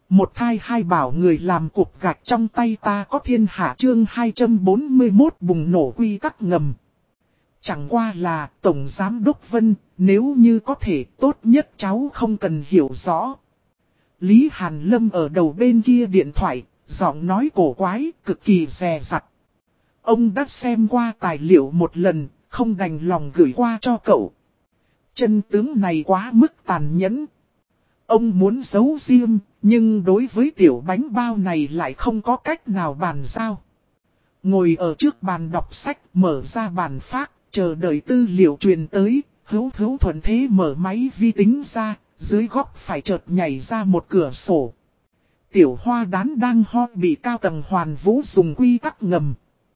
Một thai hai bảo người làm cục gạch trong tay ta có thiên hạ chương 241 bùng nổ quy tắc ngầm. Chẳng qua là Tổng Giám Đốc Vân, nếu như có thể tốt nhất cháu không cần hiểu rõ. Lý Hàn Lâm ở đầu bên kia điện thoại, giọng nói cổ quái, cực kỳ dè dặt. Ông đã xem qua tài liệu một lần, không đành lòng gửi qua cho cậu. Chân tướng này quá mức tàn nhẫn. Ông muốn giấu riêng, nhưng đối với tiểu bánh bao này lại không có cách nào bàn giao. Ngồi ở trước bàn đọc sách, mở ra bàn phác, chờ đợi tư liệu truyền tới, hữu thuận thế mở máy vi tính ra, dưới góc phải chợt nhảy ra một cửa sổ. Tiểu Hoa Đán đang ho bị cao tầng Hoàn Vũ dùng quy tắc ngầm.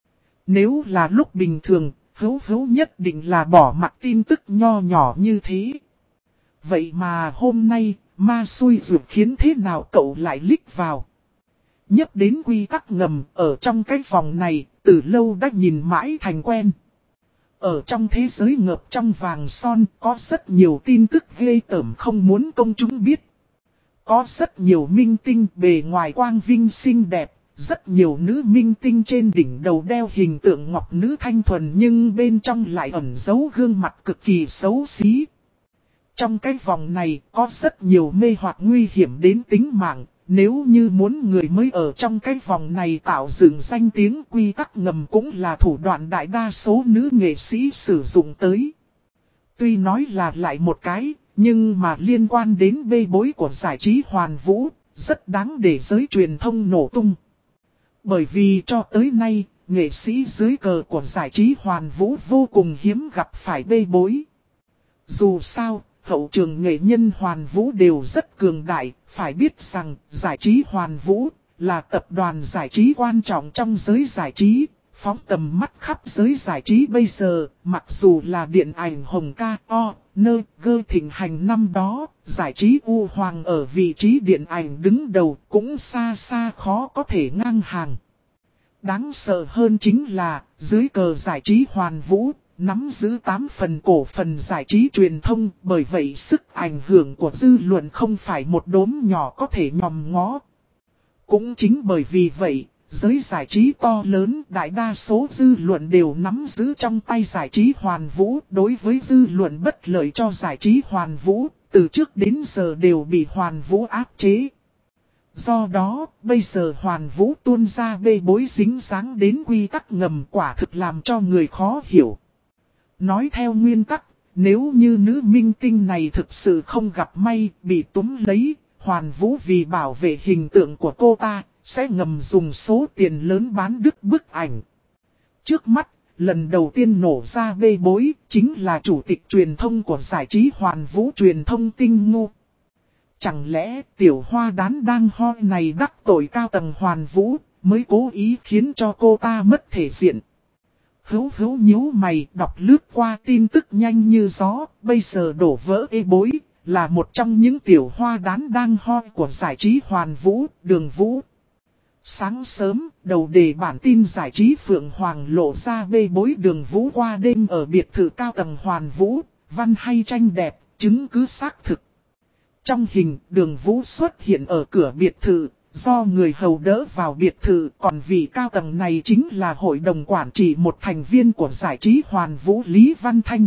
Nếu là lúc bình thường, hữu nhất định là bỏ mặc tin tức nho nhỏ như thế. Vậy mà hôm nay, ma xui ruột khiến thế nào cậu lại lích vào. Nhắc đến quy tắc ngầm ở trong cái vòng này, từ lâu đã nhìn mãi thành quen. Ở trong thế giới ngập trong vàng son có rất nhiều tin tức ghê tởm không muốn công chúng biết. Có rất nhiều minh tinh bề ngoài quang vinh xinh đẹp, rất nhiều nữ minh tinh trên đỉnh đầu đeo hình tượng ngọc nữ thanh thuần nhưng bên trong lại ẩn giấu gương mặt cực kỳ xấu xí. Trong cái vòng này có rất nhiều mê hoặc nguy hiểm đến tính mạng, nếu như muốn người mới ở trong cái vòng này tạo dựng danh tiếng quy tắc ngầm cũng là thủ đoạn đại đa số nữ nghệ sĩ sử dụng tới. Tuy nói là lại một cái, nhưng mà liên quan đến bê bối của giải trí Hoàn Vũ, rất đáng để giới truyền thông nổ tung. Bởi vì cho tới nay, nghệ sĩ dưới cờ của giải trí Hoàn Vũ vô cùng hiếm gặp phải bê bối. Dù sao, hậu trường nghệ nhân Hoàn Vũ đều rất cường đại, phải biết rằng giải trí Hoàn Vũ là tập đoàn giải trí quan trọng trong giới giải trí, phóng tầm mắt khắp giới giải trí bây giờ, mặc dù là điện ảnh Hồng Ca O, Nơ, Gơ thịnh hành năm đó, giải trí U Hoàng ở vị trí điện ảnh đứng đầu cũng xa xa khó có thể ngang hàng. Đáng sợ hơn chính là, dưới cờ giải trí Hoàn Vũ, nắm giữ 8 phần cổ phần giải trí truyền thông, bởi vậy sức ảnh hưởng của dư luận không phải một đốm nhỏ có thể nhòm ngó. Cũng chính bởi vì vậy, giới giải trí to lớn đại đa số dư luận đều nắm giữ trong tay giải trí Hoàn Vũ. Đối với dư luận bất lợi cho giải trí Hoàn Vũ, từ trước đến giờ đều bị Hoàn Vũ áp chế. Do đó, bây giờ Hoàn Vũ tuôn ra bê bối dính dáng đến quy tắc ngầm quả thực làm cho người khó hiểu. Nói theo nguyên tắc, nếu như nữ minh tinh này thực sự không gặp may bị túm lấy, Hoàn Vũ vì bảo vệ hình tượng của cô ta, sẽ ngầm dùng số tiền lớn bán đứt bức ảnh. Trước mắt, lần đầu tiên nổ ra bê bối, chính là chủ tịch truyền thông của giải trí Hoàn Vũ truyền thông Tinh Ngu. Chẳng lẽ Tiểu Hoa Đán đang ho này đắc tội cao tầng Hoàn Vũ, mới cố ý khiến cho cô ta mất thể diện. Hữu nhíu mày đọc lướt qua tin tức nhanh như gió, bây giờ đổ vỡ ê bối, là một trong những Tiểu Hoa Đán đang ho của giải trí Hoàn Vũ, Đường Vũ. Sáng sớm, đầu đề bản tin giải trí Phượng Hoàng lộ ra bê bối Đường Vũ qua đêm ở biệt thự cao tầng Hoàn Vũ, văn hay tranh đẹp, chứng cứ xác thực. Trong hình, Đường Vũ xuất hiện ở cửa biệt thự, do người hầu đỡ vào biệt thự, còn vị cao tầng này chính là hội đồng quản trị một thành viên của giải trí Hoàn Vũ Lý Văn Thanh.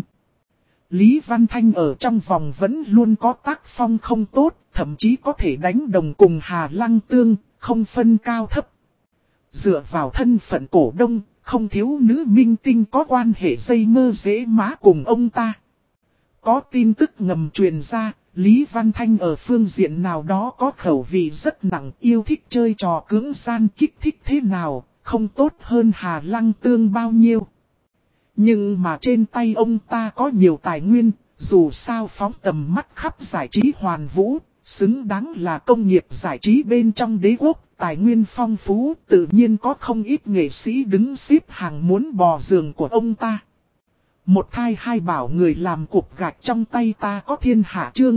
Lý Văn Thanh ở trong vòng vẫn luôn có tác phong không tốt, thậm chí có thể đánh đồng cùng Hà Lăng Tương, không phân cao thấp. Dựa vào thân phận cổ đông, không thiếu nữ minh tinh có quan hệ dây mơ dễ má cùng ông ta. Có tin tức ngầm truyền ra, Lý Văn Thanh ở phương diện nào đó có khẩu vị rất nặng, yêu thích chơi trò cưỡng gian kích thích thế nào, không tốt hơn Hà Lăng Tương bao nhiêu. Nhưng mà trên tay ông ta có nhiều tài nguyên, dù sao phóng tầm mắt khắp giải trí Hoàn Vũ, xứng đáng là công nghiệp giải trí bên trong đế quốc, tài nguyên phong phú, tự nhiên có không ít nghệ sĩ đứng xếp hàng muốn bò giường của ông ta. Một thai hai bảo người làm cục gạch trong tay ta có thiên hạ chương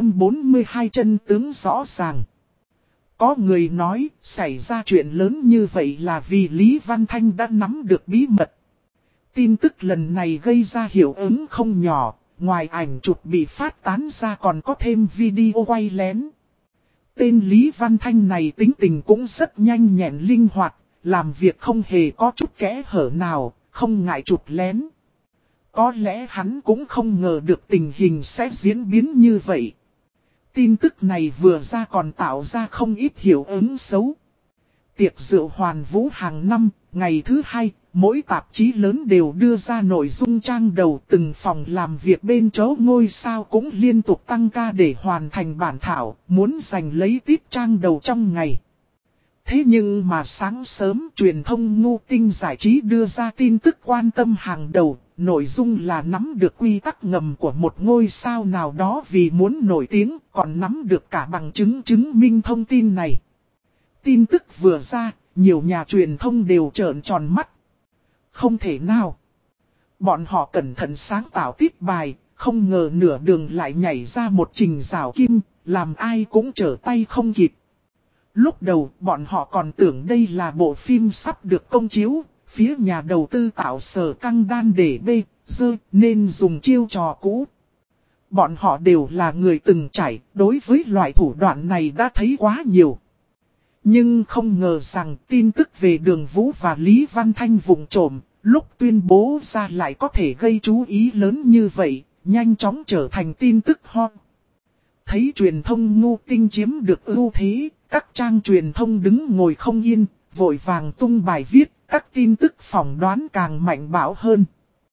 242 chân tướng rõ ràng. Có người nói xảy ra chuyện lớn như vậy là vì Lý Văn Thanh đã nắm được bí mật. Tin tức lần này gây ra hiệu ứng không nhỏ, ngoài ảnh chụp bị phát tán ra còn có thêm video quay lén. Tên Lý Văn Thanh này tính tình cũng rất nhanh nhẹn linh hoạt, làm việc không hề có chút kẽ hở nào, không ngại chụp lén. Có lẽ hắn cũng không ngờ được tình hình sẽ diễn biến như vậy. Tin tức này vừa ra còn tạo ra không ít hiệu ứng xấu. Tiệc rượu Hoàn Vũ hàng năm, ngày thứ hai, mỗi tạp chí lớn đều đưa ra nội dung trang đầu, từng phòng làm việc bên chỗ ngôi sao cũng liên tục tăng ca để hoàn thành bản thảo, muốn giành lấy tít trang đầu trong ngày. Thế nhưng mà sáng sớm truyền thông Ngô Tinh Giải trí đưa ra tin tức quan tâm hàng đầu, nội dung là nắm được quy tắc ngầm của một ngôi sao nào đó vì muốn nổi tiếng, còn nắm được cả bằng chứng chứng minh thông tin này. Tin tức vừa ra, nhiều nhà truyền thông đều trợn tròn mắt. Không thể nào. Bọn họ cẩn thận sáng tạo tiết bài, không ngờ nửa đường lại nhảy ra một trình rào kim, làm ai cũng trở tay không kịp. Lúc đầu, bọn họ còn tưởng đây là bộ phim sắp được công chiếu, phía nhà đầu tư tạo sở căng đan để bê, dơ, nên dùng chiêu trò cũ. Bọn họ đều là người từng trải, đối với loại thủ đoạn này đã thấy quá nhiều. Nhưng không ngờ rằng tin tức về Đường Vũ và Lý Văn Thanh vụng trộm, lúc tuyên bố ra lại có thể gây chú ý lớn như vậy, nhanh chóng trở thành tin tức hot. Thấy truyền thông Ngô Tinh chiếm được ưu thế, các trang truyền thông đứng ngồi không yên, vội vàng tung bài viết, các tin tức phỏng đoán càng mạnh bạo hơn.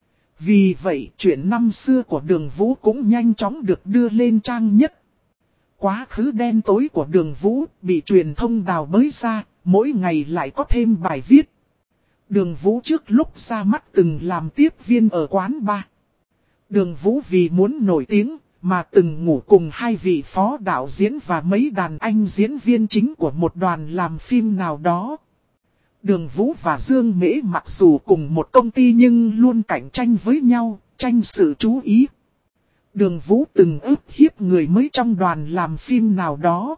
Vì vậy, chuyện năm xưa của Đường Vũ cũng nhanh chóng được đưa lên trang nhất. Quá khứ đen tối của Đường Vũ bị truyền thông đào bới ra, mỗi ngày lại có thêm bài viết. Đường Vũ trước lúc ra mắt từng làm tiếp viên ở quán bar. Đường Vũ vì muốn nổi tiếng mà từng ngủ cùng hai vị phó đạo diễn và mấy đàn anh diễn viên chính của một đoàn làm phim nào đó. Đường Vũ và Dương Mễ mặc dù cùng một công ty nhưng luôn cạnh tranh với nhau, tranh sự chú ý. Đường Vũ từng ức hiếp người mới trong đoàn làm phim nào đó.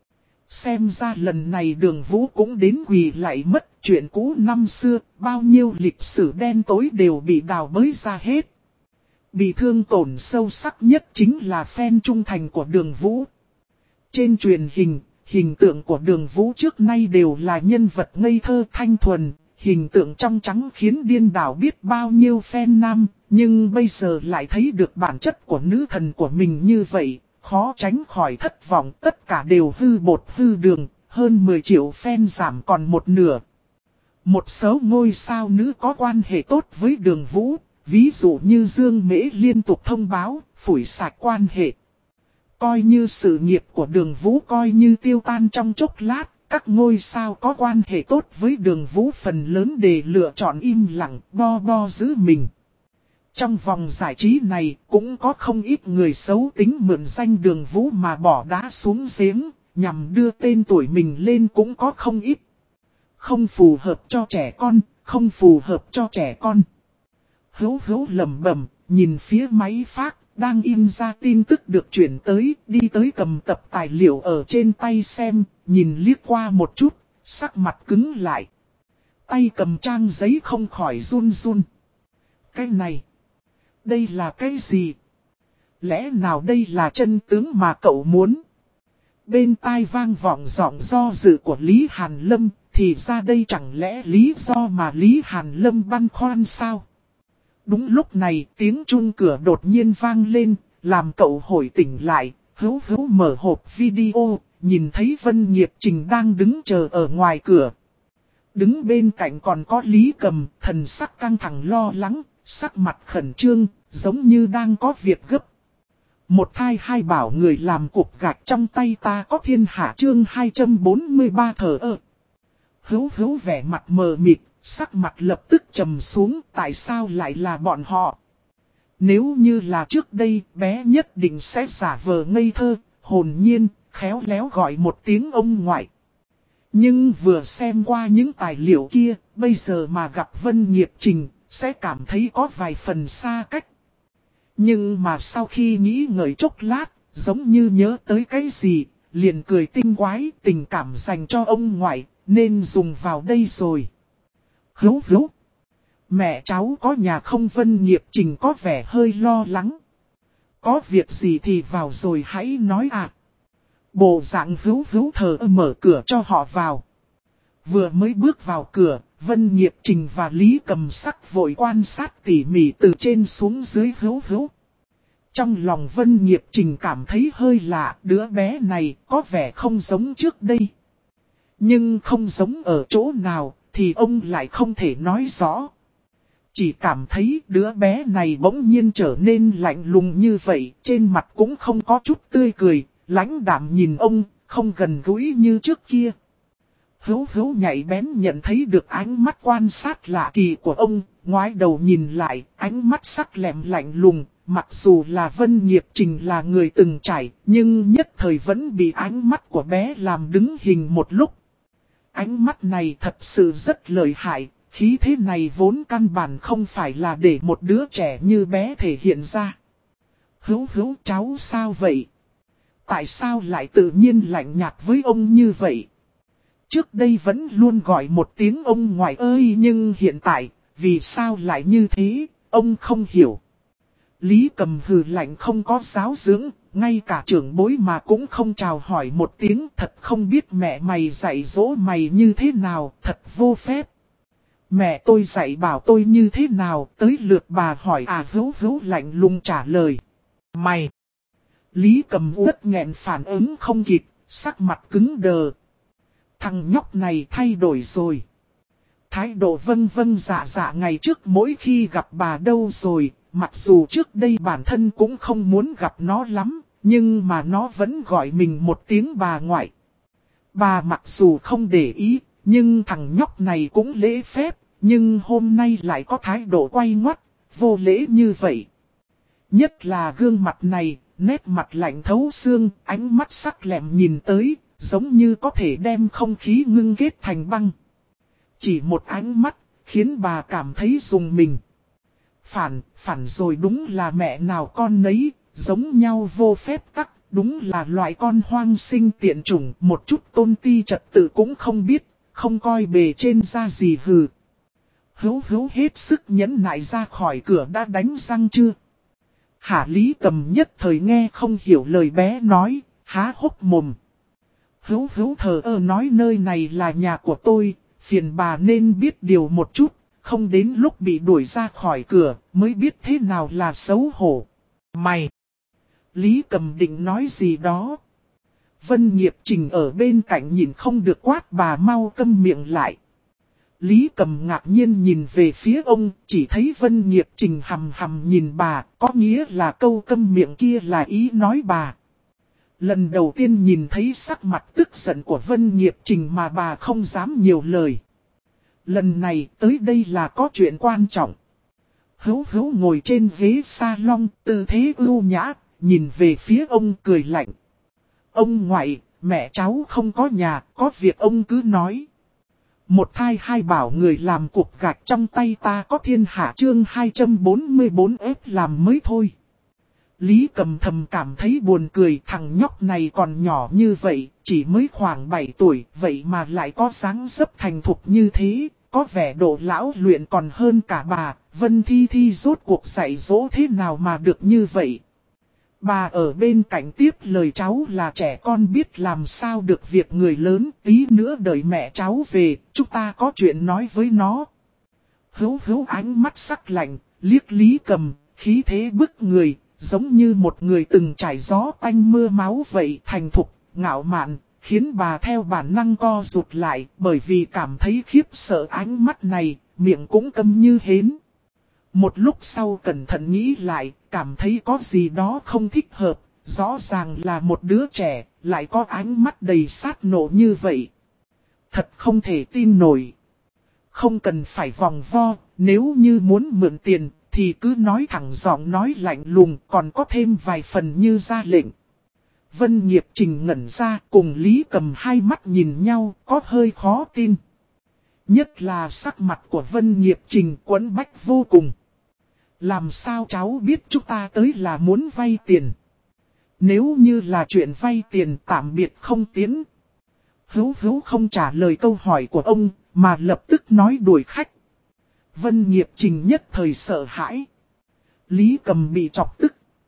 Xem ra lần này Đường Vũ cũng đến quỳ lại mất, chuyện cũ năm xưa, bao nhiêu lịch sử đen tối đều bị đào bới ra hết. Bị thương tổn sâu sắc nhất chính là fan trung thành của Đường Vũ. Trên truyền hình, hình tượng của Đường Vũ trước nay đều là nhân vật ngây thơ thanh thuần, hình tượng trong trắng khiến điên đảo biết bao nhiêu fan nam, nhưng bây giờ lại thấy được bản chất của nữ thần của mình như vậy, khó tránh khỏi thất vọng. Tất cả đều hư bột hư đường, hơn 10 triệu fan giảm còn một nửa. Một số ngôi sao nữ có quan hệ tốt với Đường Vũ, ví dụ như Dương Mễ liên tục thông báo, phủi sạch quan hệ. Coi như sự nghiệp của Đường Vũ coi như tiêu tan trong chốc lát, các ngôi sao có quan hệ tốt với Đường Vũ phần lớn để lựa chọn im lặng, bo giữ mình. Trong vòng giải trí này cũng có không ít người xấu tính mượn danh Đường Vũ mà bỏ đá xuống giếng, nhằm đưa tên tuổi mình lên cũng có không ít. Không phù hợp cho trẻ con, không phù hợp cho trẻ con. Hữu lẩm bẩm, nhìn phía máy fax, đang in ra tin tức được chuyển tới, đi tới cầm tập tài liệu ở trên tay xem, nhìn liếc qua một chút, sắc mặt cứng lại. Tay cầm trang giấy không khỏi run run. Cái này, đây là cái gì? Lẽ nào đây là chân tướng mà cậu muốn? Bên tai vang vọng giọng do dự của Lý Hàn Lâm, thì ra đây chẳng lẽ lý do mà Lý Hàn Lâm băn khoăn sao? Đúng lúc này tiếng chuông cửa đột nhiên vang lên, làm cậu hồi tỉnh lại, hữu mở hộp video, nhìn thấy Vân Nghiệp Trình đang đứng chờ ở ngoài cửa. Đứng bên cạnh còn có Lý Cầm, thần sắc căng thẳng lo lắng, sắc mặt khẩn trương, giống như đang có việc gấp. Một thai hai bảo người làm cục gạch trong tay ta có thiên hạ chương 243 thờ ơ. Hữu vẻ mặt mờ mịt, sắc mặt lập tức trầm xuống, tại sao lại là bọn họ? Nếu như là trước đây, bé nhất định sẽ giả vờ ngây thơ, hồn nhiên, khéo léo gọi một tiếng ông ngoại. Nhưng vừa xem qua những tài liệu kia, bây giờ mà gặp Vân Nghiệp Trình, sẽ cảm thấy có vài phần xa cách. Nhưng mà sau khi nghĩ ngợi chốc lát, giống như nhớ tới cái gì, liền cười tinh quái, tình cảm dành cho ông ngoại, nên dùng vào đây rồi. Hữu. Mẹ cháu có nhà không? Vân Nghiệp Trình có vẻ hơi lo lắng. Có việc gì thì vào rồi hãy nói ạ. Bộ dạng hữu hữu thờ mở cửa cho họ vào. Vừa mới bước vào cửa, Vân Nghiệp Trình và Lý Cầm Sắc vội quan sát tỉ mỉ từ trên xuống dưới hữu hữu. Trong lòng Vân Nghiệp Trình cảm thấy hơi lạ, đứa bé này có vẻ không giống trước đây. Nhưng không giống ở chỗ nào thì ông lại không thể nói rõ. Chỉ cảm thấy đứa bé này bỗng nhiên trở nên lạnh lùng như vậy, trên mặt cũng không có chút tươi cười, lãnh đạm nhìn ông, không gần gũi như trước kia. Hữu hữu nhạy bén nhận thấy được ánh mắt quan sát lạ kỳ của ông, ngoái đầu nhìn lại, ánh mắt sắc lẹm lạnh lùng, mặc dù là Vân Nghiệp Trình là người từng trải, nhưng nhất thời vẫn bị ánh mắt của bé làm đứng hình một lúc. Ánh mắt này thật sự rất lợi hại, khí thế này vốn căn bản không phải là để một đứa trẻ như bé thể hiện ra. Hữu hữu cháu sao vậy? Tại sao lại tự nhiên lạnh nhạt với ông như vậy? Trước đây vẫn luôn gọi một tiếng ông ngoại ơi, nhưng hiện tại, vì sao lại như thế, ông không hiểu. Lý Cầm hừ lạnh không có giáo dưỡng, ngay cả trưởng bối mà cũng không chào hỏi một tiếng, thật không biết mẹ mày dạy dỗ mày như thế nào, thật vô phép. Mẹ tôi dạy bảo tôi như thế nào, tới lượt bà hỏi à. Hữu hữu lạnh lùng trả lời. Mày! Lý Cầm uất nghẹn phản ứng không kịp, sắc mặt cứng đờ. Thằng nhóc này thay đổi rồi. Thái độ vâng vâng dạ dạ ngày trước mỗi khi gặp bà đâu rồi, mặc dù trước đây bản thân cũng không muốn gặp nó lắm, nhưng mà nó vẫn gọi mình một tiếng bà ngoại. Bà mặc dù không để ý, nhưng thằng nhóc này cũng lễ phép, nhưng hôm nay lại có thái độ quay ngoắt, vô lễ như vậy. Nhất là gương mặt này, nét mặt lạnh thấu xương, ánh mắt sắc lẹm nhìn tới, giống như có thể đem không khí ngưng kết thành băng. Chỉ một ánh mắt, khiến bà cảm thấy rùng mình. Phản rồi, đúng là mẹ nào con nấy, giống nhau vô phép tắc, đúng là loại con hoang sinh tiện chủng, một chút tôn ti trật tự cũng không biết, không coi bề trên ra gì hừ. Hữu hữu hết sức nhẫn nại ra khỏi cửa đã đánh răng chưa? Hạ Lý Cầm nhất thời nghe không hiểu lời bé nói, há hốc mồm. Hữu hữu thờ ơ nói nơi này là nhà của tôi, phiền bà nên biết điều một chút, không đến lúc bị đuổi ra khỏi cửa mới biết thế nào là xấu hổ. Mày! Lý Cầm định nói gì đó. Vân Nghiệp Trình ở bên cạnh nhìn không được quát bà mau câm miệng lại. Lý Cầm ngạc nhiên nhìn về phía ông, chỉ thấy Vân Nghiệp Trình hầm hầm nhìn bà, có nghĩa là câu câm miệng kia là ý nói bà. Lần đầu tiên nhìn thấy sắc mặt tức giận của Vân Nghiệp Trình mà bà không dám nhiều lời. Lần này tới đây là có chuyện quan trọng. Hữu hữu ngồi trên ghế salon, tư thế ưu nhã, nhìn về phía ông cười lạnh. Ông ngoại, mẹ cháu không có nhà, có việc ông cứ nói. Một thai hai bảo người làm cục gạch trong tay ta có thiên hạ chương 244 ép làm mới thôi. Lý Cầm thầm cảm thấy buồn cười, thằng nhóc này còn nhỏ như vậy, chỉ mới khoảng 7 tuổi, vậy mà lại có dáng dấp thành thục như thế, có vẻ độ lão luyện còn hơn cả bà. Vân Thi Thi rốt cuộc dạy dỗ thế nào mà được như vậy. Bà ở bên cạnh tiếp lời cháu là trẻ con biết làm sao được việc người lớn, tí nữa đợi mẹ cháu về, chúng ta có chuyện nói với nó. Hữu hữu ánh mắt sắc lạnh, liếc Lý Cầm, khí thế bức người, giống như một người từng trải gió tanh mưa máu vậy, thành thục, ngạo mạn, khiến bà theo bản năng co rụt lại, bởi vì cảm thấy khiếp sợ ánh mắt này, miệng cũng câm như hến. Một lúc sau cẩn thận nghĩ lại, cảm thấy có gì đó không thích hợp, rõ ràng là một đứa trẻ, lại có ánh mắt đầy sát nộ như vậy. Thật không thể tin nổi. Không cần phải vòng vo, nếu như muốn mượn tiền, thì cứ nói thẳng giọng nói lạnh lùng, còn có thêm vài phần như ra lệnh. Vân Nghiệp Trình ngẩn ra, cùng Lý Cầm hai mắt nhìn nhau, có hơi khó tin. Nhất là sắc mặt của Vân Nghiệp Trình quẫn bách vô cùng. Làm sao cháu biết chúng ta tới là muốn vay tiền? Nếu như là chuyện vay tiền tạm biệt không tiến. Hữu hữu không trả lời câu hỏi của ông, mà lập tức nói đuổi khách. Vân Nghiệp Trình nhất thời sợ hãi. Lý Cầm bị chọc tức.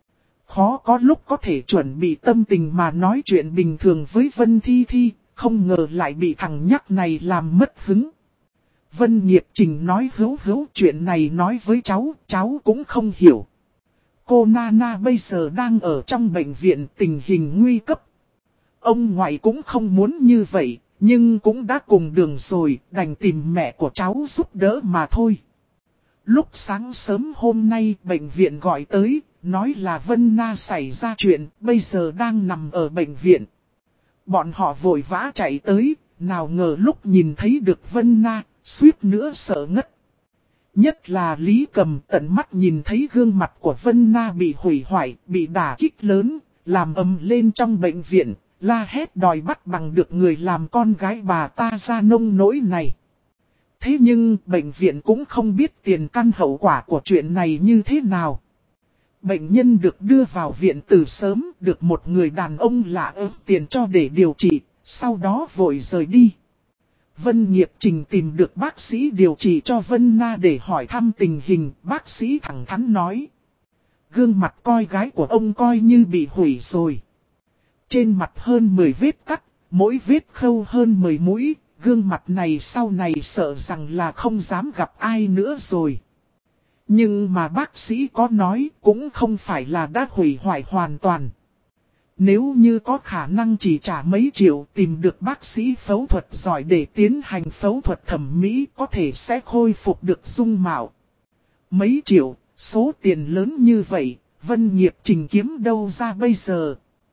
Khó có lúc có thể chuẩn bị tâm tình mà nói chuyện bình thường với Vân Thi Thi, không ngờ lại bị thằng nhắc này làm mất hứng. Vân Nghiệp Trình nói hữu chuyện này nói với cháu cũng không hiểu. Cô Nana bây giờ đang ở trong bệnh viện, tình hình nguy cấp. Ông ngoại cũng không muốn như vậy, nhưng cũng đã cùng đường rồi, đành tìm mẹ của cháu giúp đỡ mà thôi. Lúc sáng sớm hôm nay bệnh viện gọi tới, nói là Vân Na xảy ra chuyện, bây giờ đang nằm ở bệnh viện. Bọn họ vội vã chạy tới, nào ngờ lúc nhìn thấy được Vân Na, suýt nữa sợ ngất. Nhất là Lý Cầm tận mắt nhìn thấy gương mặt của Vân Na bị hủy hoại, bị đả kích lớn, làm ầm lên trong bệnh viện, la hét đòi bắt bằng được người làm con gái bà ta ra nông nỗi này. Thế nhưng bệnh viện cũng không biết tiền căn hậu quả của chuyện này như thế nào. Bệnh nhân được đưa vào viện từ sớm, được một người đàn ông lạ tiền cho để điều trị, sau đó vội rời đi. Vân Nghiệp Trình tìm được bác sĩ điều trị cho Vân Na để hỏi thăm tình hình, bác sĩ thẳng thắn nói. Gương mặt coi gái của ông coi như bị hủy rồi. Trên mặt hơn 10 vết cắt, mỗi vết khâu hơn 10 mũi, gương mặt này sau này sợ rằng là không dám gặp ai nữa rồi. Nhưng mà bác sĩ có nói cũng không phải là đã hủy hoại hoàn toàn. Nếu như có khả năng chỉ trả mấy triệu tìm được bác sĩ phẫu thuật giỏi để tiến hành phẫu thuật thẩm mỹ có thể sẽ khôi phục được dung mạo. Mấy triệu, số tiền lớn như vậy, Vân Nghiệp Trình kiếm đâu ra bây giờ?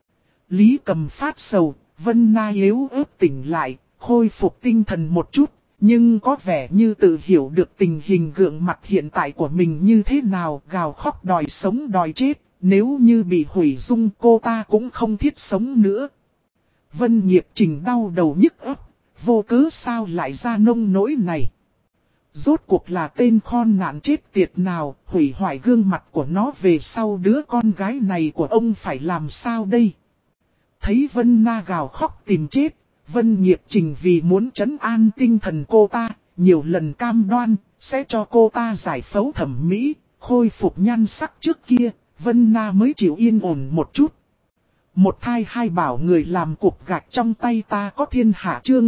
Lý Cầm phát sầu, Vân Na yếu ớt tỉnh lại, khôi phục tinh thần một chút, nhưng có vẻ như tự hiểu được tình hình gượng mặt hiện tại của mình như thế nào, gào khóc đòi sống đòi chết. Nếu như bị hủy dung cô ta cũng không thiết sống nữa. Vân Nghiệp Trình đau đầu nhức óc, vô cớ sao lại ra nông nỗi này. Rốt cuộc là tên khon nạn chết tiệt nào, hủy hoại gương mặt của nó về sau đứa con gái này của ông phải làm sao đây. Thấy Vân Na gào khóc tìm chết, Vân Nghiệp Trình vì muốn trấn an tinh thần cô ta, nhiều lần cam đoan, sẽ cho cô ta giải phẫu thẩm mỹ, khôi phục nhan sắc trước kia. Vân Na mới chịu yên ổn một chút. Một thai hai bảo người làm cục gạch trong tay ta có thiên hạ chương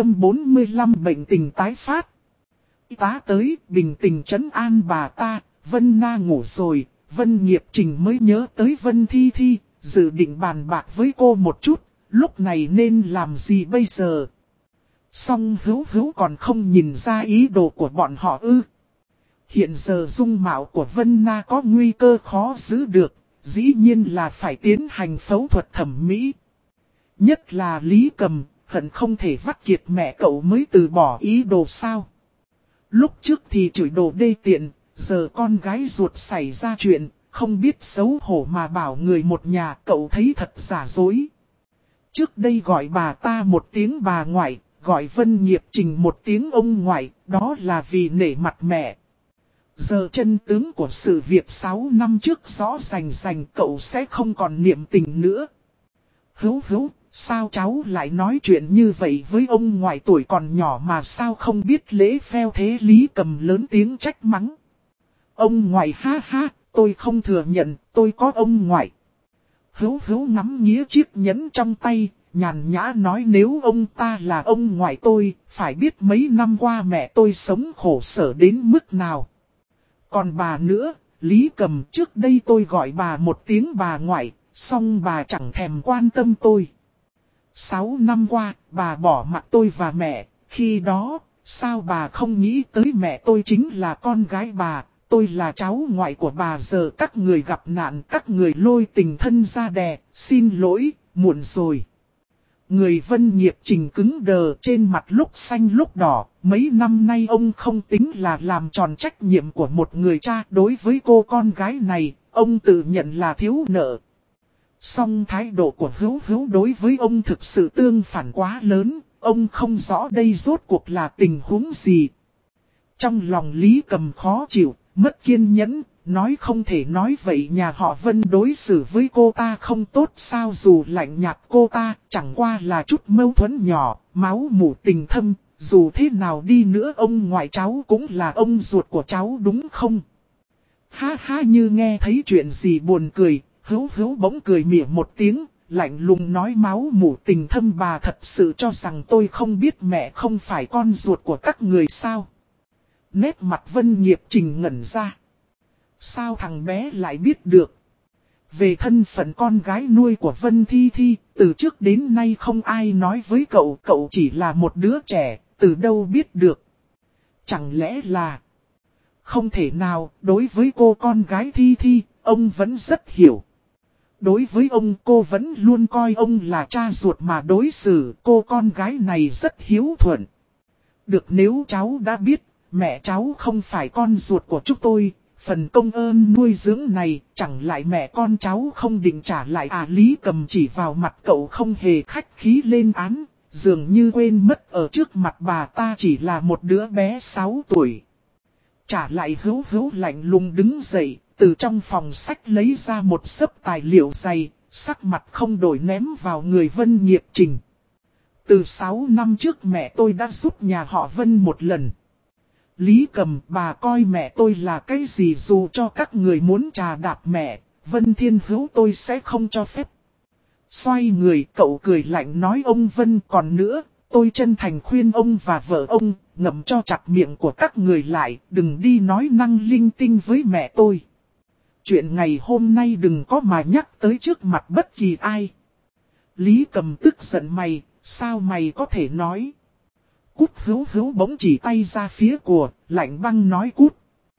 245 bệnh tình tái phát. Y tá tới bình tình trấn an bà ta, Vân Na ngủ rồi, Vân Nghiệp Trình mới nhớ tới Vân Thi Thi, dự định bàn bạc với cô một chút, lúc này nên làm gì bây giờ. Song hữu còn không nhìn ra ý đồ của bọn họ ư. Hiện giờ dung mạo của Vân Na có nguy cơ khó giữ được, dĩ nhiên là phải tiến hành phẫu thuật thẩm mỹ. Nhất là Lý Cầm, hận không thể vắt kiệt mẹ cậu mới từ bỏ ý đồ sao. Lúc trước thì chửi đồ đê tiện, giờ con gái ruột xảy ra chuyện, không biết xấu hổ mà bảo người một nhà cậu thấy thật giả dối. Trước đây gọi bà ta một tiếng bà ngoại, gọi Vân Nghiệp Trình một tiếng ông ngoại, đó là vì nể mặt mẹ. Giờ chân tướng của sự việc 6 năm trước rõ rành cậu sẽ không còn niệm tình nữa. Hữu, sao cháu lại nói chuyện như vậy với ông ngoại tuổi còn nhỏ mà sao không biết lễ phép thế? Lý Cầm lớn tiếng trách mắng. Ông ngoại ha, tôi không thừa nhận, tôi có ông ngoại. Hữu ngắm nghía chiếc nhẫn trong tay, nhàn nhã nói nếu ông ta là ông ngoại tôi, phải biết mấy năm qua mẹ tôi sống khổ sở đến mức nào. Còn bà nữa, Lý Cầm trước đây tôi gọi bà một tiếng bà ngoại, song bà chẳng thèm quan tâm tôi. 6 năm qua, bà bỏ mặc tôi và mẹ, khi đó, sao bà không nghĩ tới mẹ tôi chính là con gái bà, tôi là cháu ngoại của bà, giờ các người gặp nạn, các người lôi tình thân ra đè, xin lỗi, muộn rồi. Người Vân Nghiệp Trình cứng đờ trên mặt lúc xanh lúc đỏ, mấy năm nay ông không tính là làm tròn trách nhiệm của một người cha đối với cô con gái này, ông tự nhận là thiếu nợ. Song thái độ của Hữu đối với ông thực sự tương phản quá lớn, ông không rõ đây rốt cuộc là tình huống gì. Trong lòng Lý Cầm khó chịu, mất kiên nhẫn, nói không thể nói vậy nhà họ Vân đối xử với cô ta không tốt sao, dù lạnh nhạt cô ta chẳng qua là chút mâu thuẫn nhỏ, máu mủ tình thâm, dù thế nào đi nữa ông ngoại cháu cũng là ông ruột của cháu đúng không? Ha như nghe thấy chuyện gì buồn cười, Hữu Hữu bỗng cười mỉa một tiếng, lạnh lùng nói máu mủ tình thâm bà thật sự cho rằng tôi không biết mẹ không phải con ruột của các người sao. Nét mặt Vân Nghiệp Trình ngẩn ra. Sao thằng bé lại biết được? Về thân phận con gái nuôi của Vân Thi Thi, từ trước đến nay không ai nói với cậu, cậu chỉ là một đứa trẻ, từ đâu biết được. Chẳng lẽ là... Không thể nào, đối với cô con gái Thi Thi, ông vẫn rất hiểu. Đối với ông cô vẫn luôn coi ông là cha ruột mà đối xử, cô con gái này rất hiếu thuận. Được, nếu cháu đã biết, mẹ cháu không phải con ruột của chúng tôi, phần công ơn nuôi dưỡng này chẳng lại mẹ con cháu không định trả lại à? Lý Cầm chỉ vào mặt cậu không hề khách khí lên án, dường như quên mất ở trước mặt bà ta chỉ là một đứa bé 6 tuổi. Trả lại. Hữu Hữu lạnh lùng đứng dậy, từ trong phòng sách lấy ra một xấp tài liệu dày, sắc mặt không đổi ném vào người Vân Nghiệp Trình. Từ 6 năm trước mẹ tôi đã giúp nhà họ Vân một lần. Lý Cầm, bà coi mẹ tôi là cái gì? Dù cho các người muốn trà đạp mẹ, Vân Thiên Hữu tôi sẽ không cho phép. Xoay người, cậu cười lạnh nói ông Vân, còn nữa, tôi chân thành khuyên ông và vợ ông, ngậm cho chặt miệng của các người lại, đừng đi nói năng linh tinh với mẹ tôi. Chuyện ngày hôm nay đừng có mà nhắc tới trước mặt bất kỳ ai. Lý Cầm tức giận, mày, sao mày có thể nói? Cút! Hữu Hữu bỗng chỉ tay ra phía của, lạnh băng nói cút.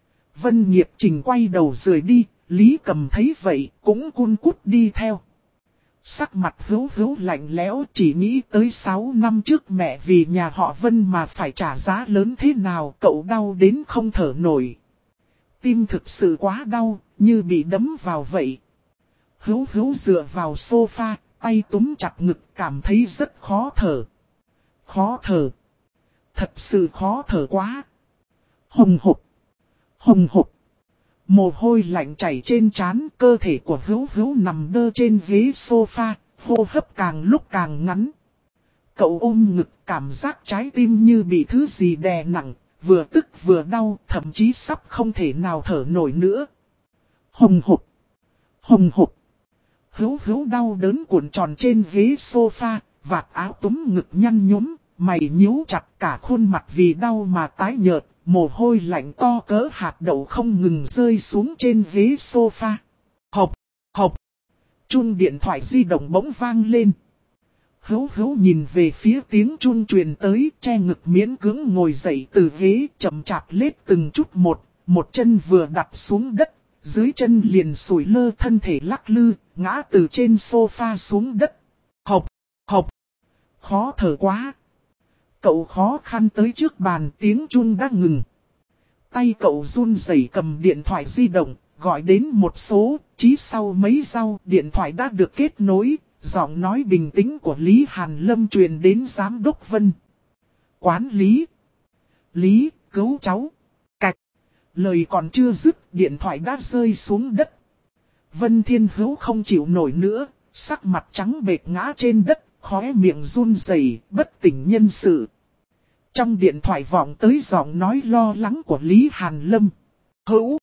Vân Nghiệp Trình quay đầu rời đi, Lý Cầm thấy vậy, cũng cun cút đi theo. Sắc mặt Hữu Hữu lạnh lẽo, chỉ nghĩ tới 6 năm trước mẹ vì nhà họ Vân mà phải trả giá lớn thế nào, cậu đau đến không thở nổi. Tim thực sự quá đau, như bị đấm vào vậy. Hữu Hữu dựa vào sofa, tay túm chặt ngực, cảm thấy rất khó thở. Khó thở. Thật sự khó thở quá. Hồng hộc. Hồng hộc. Mồ hôi lạnh chảy trên trán, cơ thể của Hữu Hữu nằm đơ trên ghế sofa, hô hấp càng lúc càng ngắn. Cậu ôm ngực, cảm giác trái tim như bị thứ gì đè nặng, vừa tức vừa đau, thậm chí sắp không thể nào thở nổi nữa. Hồng hộc. Hồng hộc. Hữu Hữu đau đớn cuộn tròn trên ghế sofa, vạt áo túm ngực nhăn nhúm, mày nhíu chặt, cả khuôn mặt vì đau mà tái nhợt, mồ hôi lạnh to cỡ hạt đậu không ngừng rơi xuống trên ghế sofa. Hộc, hộc. Chuông điện thoại di động bỗng vang lên. Hữu Hữu nhìn về phía tiếng chuông truyền tới, che ngực miễn cưỡng ngồi dậy từ ghế, chậm chạp lết từng chút một chân vừa đặt xuống đất, dưới chân liền sủi lơ, thân thể lắc lư, ngã từ trên sofa xuống đất. Hộc, hộc. Khó thở quá. Cậu khó khăn tới trước bàn, tiếng chuông đã ngừng. Tay cậu run rẩy cầm điện thoại di động, gọi đến một số, chỉ sau mấy giây điện thoại đã được kết nối, giọng nói bình tĩnh của Lý Hàn Lâm truyền đến giám đốc Vân. Quán Lý. Lý, cứu cháu. Cạch. Lời còn chưa dứt, điện thoại đã rơi xuống đất. Vân Thiên Hữu không chịu nổi nữa, sắc mặt trắng bệch ngã trên đất, khóe miệng run rẩy, bất tỉnh nhân sự. Trong điện thoại vọng tới giọng nói lo lắng của Lý Hàn Lâm. Hữu.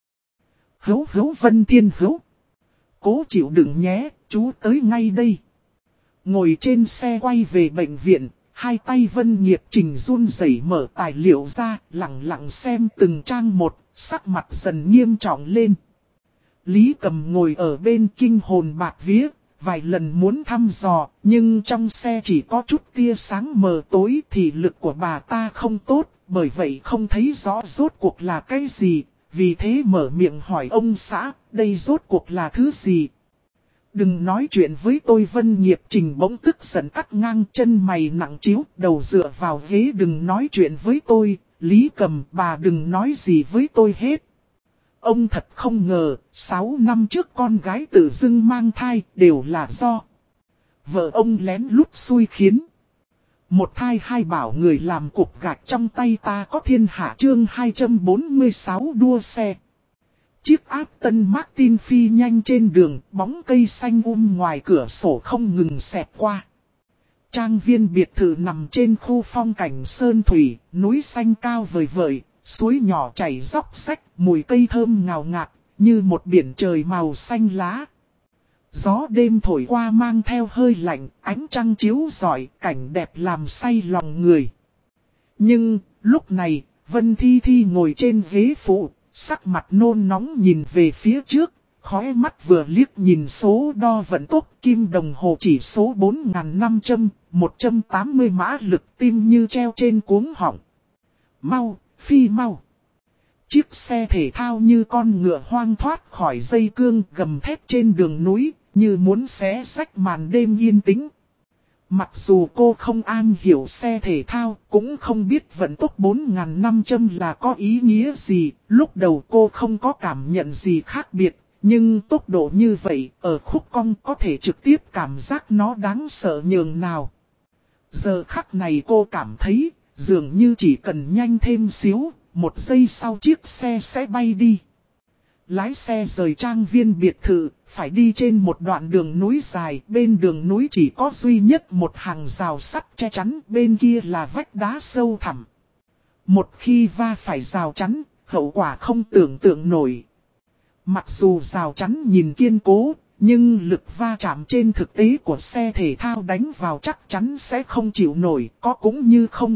Hữu, Vân Thiên Hữu. Cố chịu đựng nhé, chú tới ngay đây. Ngồi trên xe quay về bệnh viện, hai tay Vân Nghiệp Trình run rẩy mở tài liệu ra, lặng lặng xem từng trang một, sắc mặt dần nghiêm trọng lên. Lý Cầm ngồi ở bên kinh hồn bạt vía, vài lần muốn thăm dò, nhưng trong xe chỉ có chút tia sáng mờ tối, thì lực của bà ta không tốt, bởi vậy không thấy rõ rốt cuộc là cái gì, vì thế mở miệng hỏi ông xã, đây rốt cuộc là thứ gì? Đừng nói chuyện với tôi. Vân Nghiệp Trình bỗng tức giận cắt ngang, chân mày nặng trĩu, đầu dựa vào ghế. Đừng nói chuyện với tôi, Lý Cầm, bà đừng nói gì với tôi hết. Ông thật không ngờ, 6 năm trước con gái tự dưng mang thai đều là do vợ ông lén lút xui khiến. Một thai hai bảo người làm cục gạch trong tay ta có thiên hạ. Chương 246 đua xe. Chiếc Aston Martin phi nhanh trên đường, bóng cây xanh ngoài cửa sổ không ngừng xẹt qua. Trang viên biệt thự nằm trên khu phong cảnh sơn thủy, núi xanh cao vời vợi, suối nhỏ chảy róc rách, mùi cây thơm ngào ngạt, như một biển trời màu xanh lá. Gió đêm thổi qua mang theo hơi lạnh, ánh trăng chiếu rọi, cảnh đẹp làm say lòng người. Nhưng, lúc này, Vân Thi Thi ngồi trên ghế phụ, sắc mặt nôn nóng nhìn về phía trước, khóe mắt vừa liếc nhìn số đo vận tốc kim đồng hồ chỉ số 4.500, 180 mã lực, tim như treo trên cuống họng. Mau, phi mau. Chiếc xe thể thao như con ngựa hoang thoát khỏi dây cương gầm thét trên đường núi, như muốn xé rách màn đêm yên tĩnh. Mặc dù cô không am hiểu xe thể thao, cũng không biết vận tốc 4.500 là có ý nghĩa gì, lúc đầu cô không có cảm nhận gì khác biệt, nhưng tốc độ như vậy, ở khúc cong có thể trực tiếp cảm giác nó đáng sợ nhường nào. Giờ khắc này cô cảm thấy, dường như chỉ cần nhanh thêm xíu, 1 giây sau chiếc xe sẽ bay đi. Lái xe rời trang viên biệt thự, phải đi trên một đoạn đường núi dài, bên đường núi chỉ có duy nhất một hàng rào sắt che chắn, bên kia là vách đá sâu thẳm. Một khi va phải rào chắn, hậu quả không tưởng tượng nổi. Mặc dù rào chắn nhìn kiên cố, nhưng lực va chạm trên thực tế của xe thể thao đánh vào chắc chắn sẽ không chịu nổi, có cũng như không.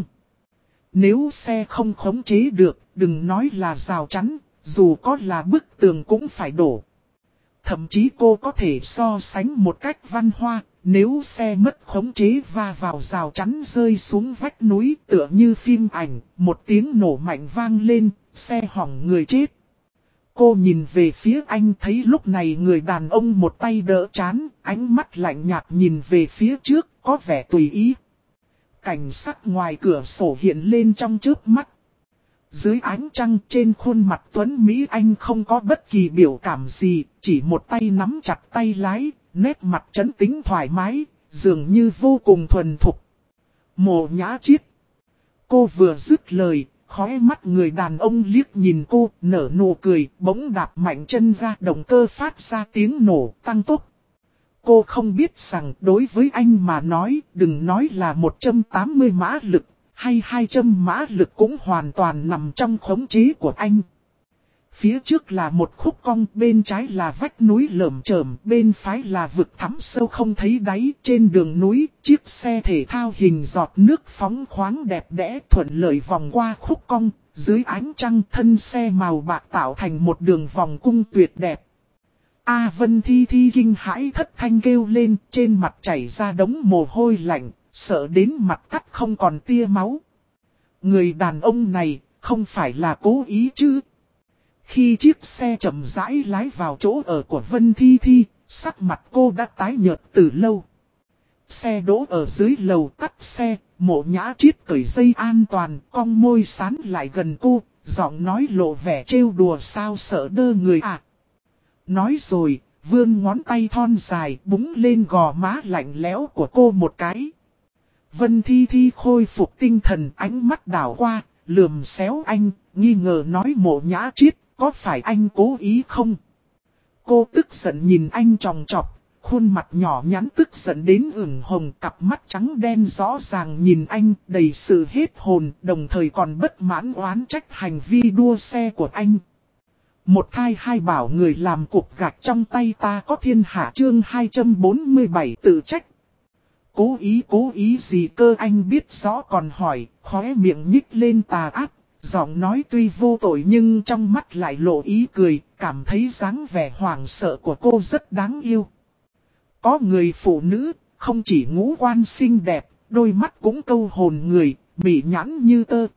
Nếu xe không khống chế được, đừng nói là rào chắn, dù có là bức tường cũng phải đổ. Thậm chí cô có thể so sánh một cách văn hoa, nếu xe mất khống chế va vào rào chắn rơi xuống vách núi tựa như phim ảnh, một tiếng nổ mạnh vang lên, xe hỏng người chết. Cô nhìn về phía anh thấy lúc này người đàn ông một tay đỡ trán, ánh mắt lạnh nhạt nhìn về phía trước, có vẻ tùy ý. Cảnh sắc ngoài cửa sổ hiện lên trong chớp mắt. Dưới ánh trăng trên khuôn mặt Tuấn Mỹ Anh không có bất kỳ biểu cảm gì, chỉ một tay nắm chặt tay lái, nét mặt trấn tĩnh thoải mái, dường như vô cùng thuần thục. Mộ Nhã Chiết. Cô vừa dứt lời, khóe mắt người đàn ông liếc nhìn cô, nở nụ cười, bỗng đạp mạnh chân ra, động cơ phát ra tiếng nổ, tăng tốc. Cô không biết rằng đối với anh mà nói, đừng nói là 180 mã lực, hay 200 mã lực cũng hoàn toàn nằm trong khống chế của anh. Phía trước là một khúc cong, bên trái là vách núi lởm chởm, bên phải là vực thẳm sâu không thấy đáy. Trên đường núi, chiếc xe thể thao hình giọt nước phóng khoáng đẹp đẽ thuận lợi vòng qua khúc cong, dưới ánh trăng thân xe màu bạc tạo thành một đường vòng cung tuyệt đẹp. Vân Thi Thi kinh hãi thất thanh kêu lên, trên mặt chảy ra đống mồ hôi lạnh, sợ đến mặt cắt không còn tia máu. Người đàn ông này, không phải là cố ý chứ? Khi chiếc xe chậm rãi lái vào chỗ ở của Vân Thi Thi, sắc mặt cô đã tái nhợt từ lâu. Xe đỗ ở dưới lầu tắt xe, Mộ Nhã Chiết cởi dây an toàn, cong môi sán lại gần cô, giọng nói lộ vẻ trêu đùa sao sợ đơ người à. Nói rồi, vươn ngón tay thon dài búng lên gò má lạnh lẽo của cô một cái. Vân Thi Thi khôi phục tinh thần ánh mắt đảo qua, lườm xéo anh, nghi ngờ nói Mộ Nhã Chiết, có phải anh cố ý không? Cô tức giận nhìn anh tròng trọc, khuôn mặt nhỏ nhắn tức giận đến ửng hồng, cặp mắt trắng đen rõ ràng nhìn anh đầy sự hết hồn, đồng thời còn bất mãn oán trách hành vi đua xe của anh. Một thai hai bảo người làm cục gạch trong tay ta có thiên hạ chương 247 tự trách. Cố ý gì cơ anh biết rõ còn hỏi, khóe miệng nhích lên tà ác, giọng nói tuy vô tội nhưng trong mắt lại lộ ý cười, cảm thấy dáng vẻ hoảng sợ của cô rất đáng yêu. Có người phụ nữ, không chỉ ngũ quan xinh đẹp, đôi mắt cũng câu hồn người, mị nhãn như tơ.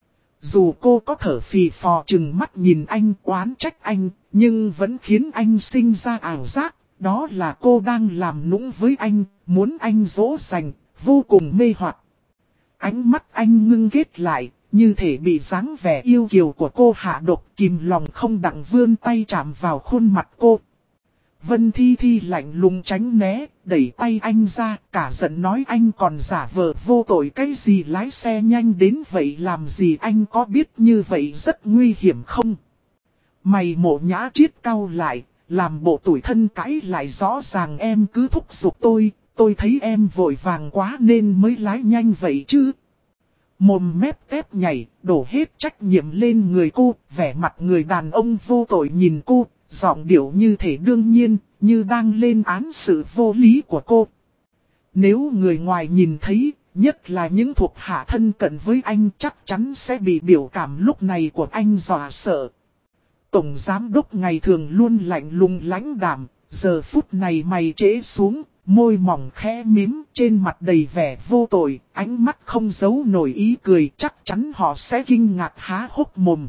Dù cô có thở phì phò chừng mắt nhìn anh oán trách anh, nhưng vẫn khiến anh sinh ra ảo giác, đó là cô đang làm nũng với anh, muốn anh dỗ dành, vô cùng mê hoặc. Ánh mắt anh ngưng ghét lại, như thể bị dáng vẻ yêu kiều của cô hạ độc, kìm lòng không đặng vươn tay chạm vào khuôn mặt cô. Vân Thi Thi lạnh lùng tránh né, đẩy tay anh ra, cả giận nói anh còn giả vờ vô tội cái gì, lái xe nhanh đến vậy làm gì, anh có biết như vậy rất nguy hiểm không? Mày Mộ Nhã Chiết cau lại, làm bộ tủi thân cãi lại, rõ ràng em cứ thúc giục tôi thấy em vội vàng quá nên mới lái nhanh vậy chứ. Mồm mép tép nhảy, đổ hết trách nhiệm lên người cô, vẻ mặt người đàn ông vô tội nhìn cô, giọng điệu như thể đương nhiên, như đang lên án sự vô lý của cô. Nếu người ngoài nhìn thấy, nhất là những thuộc hạ thân cận với anh chắc chắn sẽ bị biểu cảm lúc này của anh dọa sợ. Tổng giám đốc ngày thường luôn lạnh lùng lãnh đạm, giờ phút này mày trễ xuống, môi mỏng khẽ mím, trên mặt đầy vẻ vô tội, ánh mắt không giấu nổi ý cười, chắc chắn họ sẽ kinh ngạc há hốc mồm.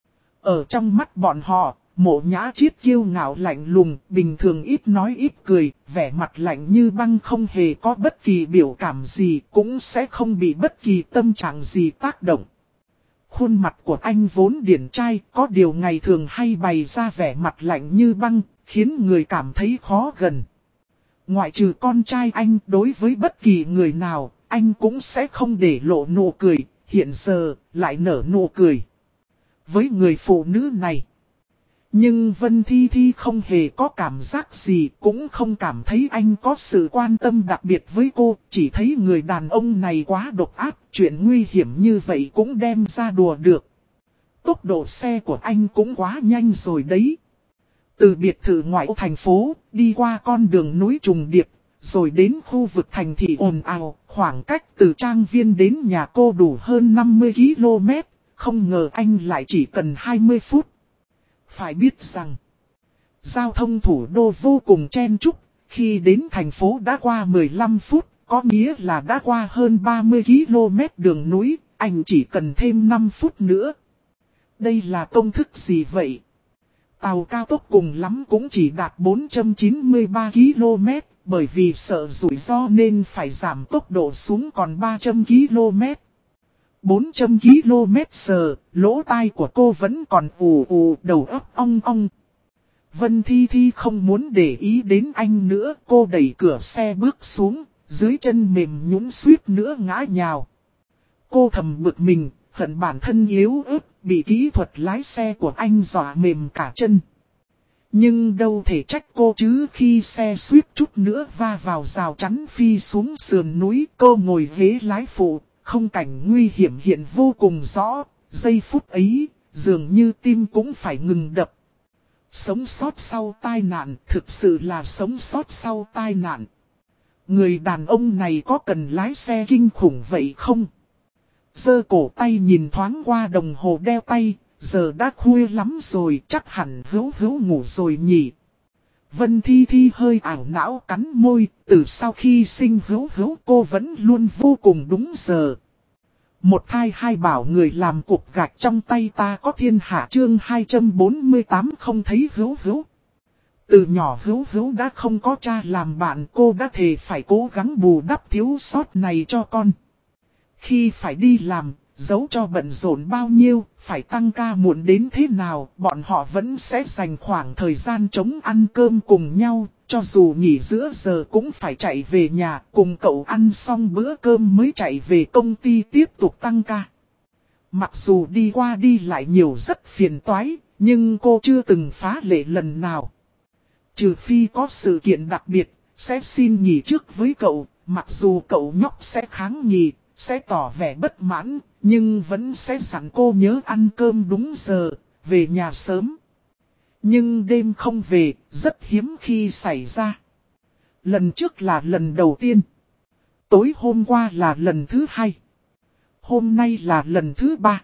Ở trong mắt bọn họ, Mộ Nhã Triết kiêu ngạo lạnh lùng, bình thường ít nói ít cười, vẻ mặt lạnh như băng không hề có bất kỳ biểu cảm gì, cũng sẽ không bị bất kỳ tâm trạng gì tác động. Khuôn mặt của anh vốn điển trai, có điều ngày thường hay bày ra vẻ mặt lạnh như băng, khiến người cảm thấy khó gần. Ngoại trừ con trai anh, đối với bất kỳ người nào, anh cũng sẽ không để lộ nụ cười, hiện giờ lại nở nụ cười. Với người phụ nữ này. Nhưng Vân Thi Thi không hề có cảm giác gì, cũng không cảm thấy anh có sự quan tâm đặc biệt với cô, chỉ thấy người đàn ông này quá độc ác, chuyện nguy hiểm như vậy cũng đem ra đùa được. Tốc độ xe của anh cũng quá nhanh rồi đấy. Từ biệt thự ngoại ô thành phố, đi qua con đường núi trùng điệp, rồi đến khu vực thành thị ồn ào, khoảng cách từ trang viên đến nhà cô đủ hơn 50 km, không ngờ anh lại chỉ cần 20 phút. Phải biết rằng, giao thông thủ đô vô cùng chen chúc, khi đến thành phố đã qua 15 phút, có nghĩa là đã qua hơn 30 km đường núi, anh chỉ cần thêm 5 phút nữa. Đây là công thức gì vậy? Tàu cao tốc cùng lắm cũng chỉ đạt 493 km, bởi vì sợ rủi ro nên phải giảm tốc độ xuống còn 300 km. 400 km/h, lỗ tai của cô vẫn còn ù ù, đầu óc ong ong. Vân Thi Thi không muốn để ý đến anh nữa, cô đẩy cửa xe bước xuống, dưới chân mềm nhũn suýt nữa ngã nhào. Cô thầm bực mình, hận bản thân yếu ớt, bị kỹ thuật lái xe của anh dọa mềm cả chân. Nhưng đâu thể trách cô chứ, khi xe suýt chút nữa va vào rào chắn phi xuống sườn núi, cô ngồi ghế lái phụ. Không cảnh nguy hiểm hiện vô cùng rõ, giây phút ấy, dường như tim cũng phải ngừng đập. Sống sót sau tai nạn, thực sự là sống sót sau tai nạn. Người đàn ông này có cần lái xe kinh khủng vậy không? Giơ cổ tay nhìn thoáng qua đồng hồ đeo tay, giờ đã khuya lắm rồi, chắc hẳn hữu ngủ rồi nhỉ. Vân Thi Thi hơi ảo não cắn môi, từ sau khi sinh hữu cô vẫn luôn vô cùng đúng giờ. Một thai hai bảo người làm cục gạch trong tay ta có thiên hạ chương 248 không thấy hữu. Từ nhỏ hữu đã không có cha làm bạn, cô đã thề phải cố gắng bù đắp thiếu sót này cho con. Khi phải đi làm, dẫu cho bận rộn bao nhiêu, phải tăng ca muộn đến thế nào, bọn họ vẫn sẽ dành khoảng thời gian trống ăn cơm cùng nhau, cho dù nghỉ giữa giờ cũng phải chạy về nhà, cùng cậu ăn xong bữa cơm mới chạy về công ty tiếp tục tăng ca. Mặc dù đi qua đi lại nhiều rất phiền toái, nhưng cô chưa từng phá lệ lần nào. Trừ phi có sự kiện đặc biệt, sẽ xin nghỉ trước với cậu, mặc dù cậu nhóc sẽ kháng nghị, sẽ tỏ vẻ bất mãn, nhưng vẫn sẽ dặn cô nhớ ăn cơm đúng giờ, về nhà sớm. Nhưng đêm không về, rất hiếm khi xảy ra. Lần trước là lần đầu tiên. Tối hôm qua là lần thứ hai. Hôm nay là lần thứ ba.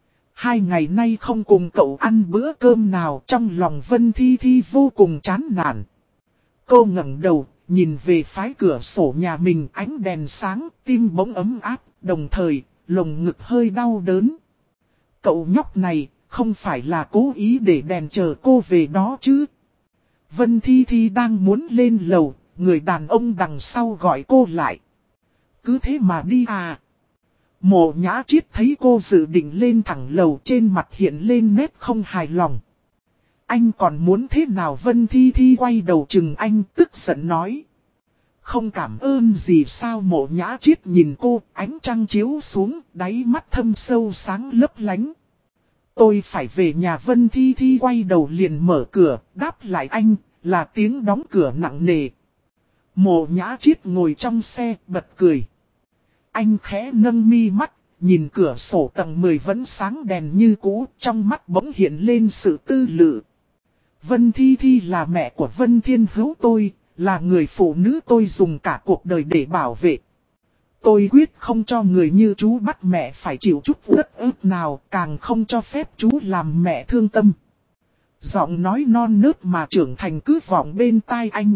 2 ngày nay không cùng cậu ăn bữa cơm nào, trong lòng Vân Thi Thi vô cùng chán nản. Cô ngẩng đầu, nhìn về phía cửa sổ nhà mình, ánh đèn sáng, tim bỗng ấm áp, đồng thời, lồng ngực hơi đau đớn. Cậu nhóc này, không phải là cố ý để đèn chờ cô về đó chứ. Vân Thi Thi đang muốn lên lầu, người đàn ông đằng sau gọi cô lại. Cứ thế mà đi à. Mộ Nhã Triết thấy cô dự định lên thẳng lầu, trên mặt hiện lên nét không hài lòng. Anh còn muốn thế nào? Vân Thi Thi quay đầu chừng anh, tức giận nói. Không cảm ơn gì sao? Mộ Nhã Triết nhìn cô, ánh trăng chiếu xuống, đáy mắt thâm sâu sáng lấp lánh. Tôi phải về nhà. Vân Thi Thi quay đầu liền mở cửa, đáp lại anh, là tiếng đóng cửa nặng nề. Mộ Nhã Triết ngồi trong xe, bật cười. Anh khẽ nâng mi mắt, nhìn cửa sổ tầng 10 vẫn sáng đèn như cũ, trong mắt bỗng hiện lên sự tư lự. Vân Thi Thi là mẹ của Vân Thiên Hữu tôi, là người phụ nữ tôi dùng cả cuộc đời để bảo vệ. Tôi quyết không cho người như chú bắt mẹ phải chịu chút uất ức nào, càng không cho phép chú làm mẹ thương tâm. Giọng nói non nớt mà trưởng thành cứ vọng bên tai anh.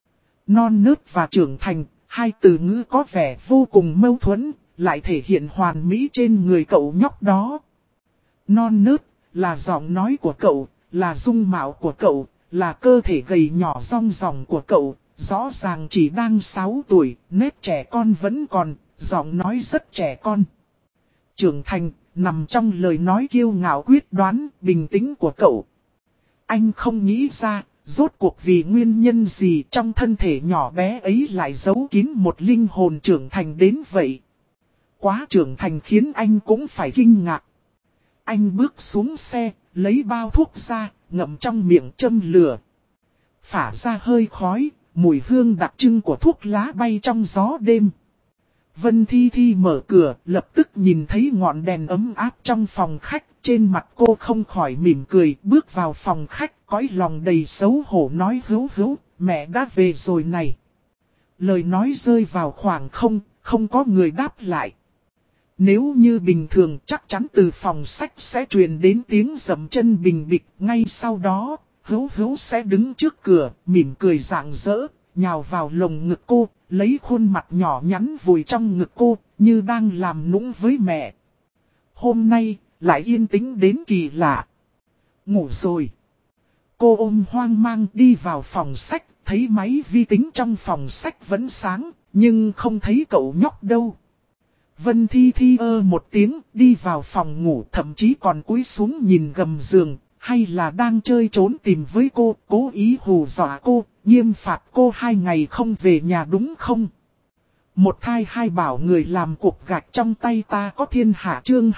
Non nớt và trưởng thành, hai từ ngữ có vẻ vô cùng mâu thuẫn, lại thể hiện hoàn mỹ trên người cậu nhóc đó. Non nớt là giọng nói của cậu, là dung mạo của cậu, là cơ thể gầy nhỏ rong ròng của cậu. Rõ ràng chỉ đang 6 tuổi, nét trẻ con vẫn còn, giọng nói rất trẻ con. Trưởng thành, nằm trong lời nói kiêu ngạo quyết đoán, bình tĩnh của cậu. Anh không nghĩ ra, rốt cuộc vì nguyên nhân gì trong thân thể nhỏ bé ấy lại giấu kín một linh hồn trưởng thành đến vậy. Quá trưởng thành khiến anh cũng phải kinh ngạc. Anh bước xuống xe, lấy bao thuốc ra, ngậm trong miệng châm lửa. Phả ra hơi khói. Mùi hương đặc trưng của thuốc lá bay trong gió đêm. Vân Thi Thi mở cửa, lập tức nhìn thấy ngọn đèn ấm áp trong phòng khách. Trên mặt cô không khỏi mỉm cười, bước vào phòng khách, cõi lòng đầy xấu hổ nói hữu hữu, mẹ đã về rồi này. Lời nói rơi vào khoảng không, không có người đáp lại. Nếu như bình thường chắc chắn từ phòng sách sẽ truyền đến tiếng dậm chân bình bịch, ngay sau đó. Hữu hữu sẽ đứng trước cửa, mỉm cười rạng rỡ, nhào vào lồng ngực cô, lấy khuôn mặt nhỏ nhắn vùi trong ngực cô, như đang làm nũng với mẹ. Hôm nay, lại yên tĩnh đến kỳ lạ. Ngủ rồi. Cô ôm hoang mang đi vào phòng sách, thấy máy vi tính trong phòng sách vẫn sáng, nhưng không thấy cậu nhóc đâu. Vân Thi Thi một tiếng, đi vào phòng ngủ, thậm chí còn cúi xuống nhìn gầm giường. Hay là đang chơi trốn tìm với cô, cố ý hù dọa cô, nghiêm phạt cô 2 ngày không về nhà đúng không? Một thai hai bảo người làm cục gạch trong tay ta có thiên hạ chương